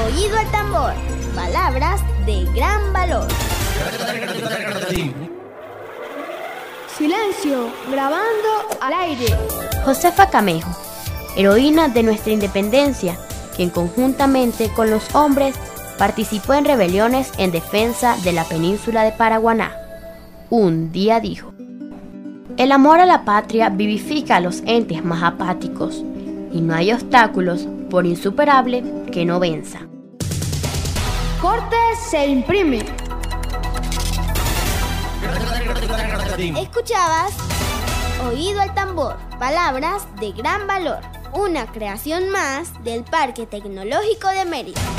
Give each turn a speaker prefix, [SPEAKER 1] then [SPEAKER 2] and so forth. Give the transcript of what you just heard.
[SPEAKER 1] Oído al tambor, palabras de gran valor.
[SPEAKER 2] Silencio, grabando al aire.
[SPEAKER 3] Josefa Camejo, heroína de nuestra independencia, quien conjuntamente con los hombres participó en rebeliones en defensa de la península de Paraguaná. Un día dijo: el amor a la patria vivifica a los entes más apáticos, y no hay obstáculos, por insuperable, que no venza.
[SPEAKER 2] Corte se imprime.
[SPEAKER 1] Escuchabas Oído al tambor, palabras de gran valor, una creación más del Parque Tecnológico de Mérida.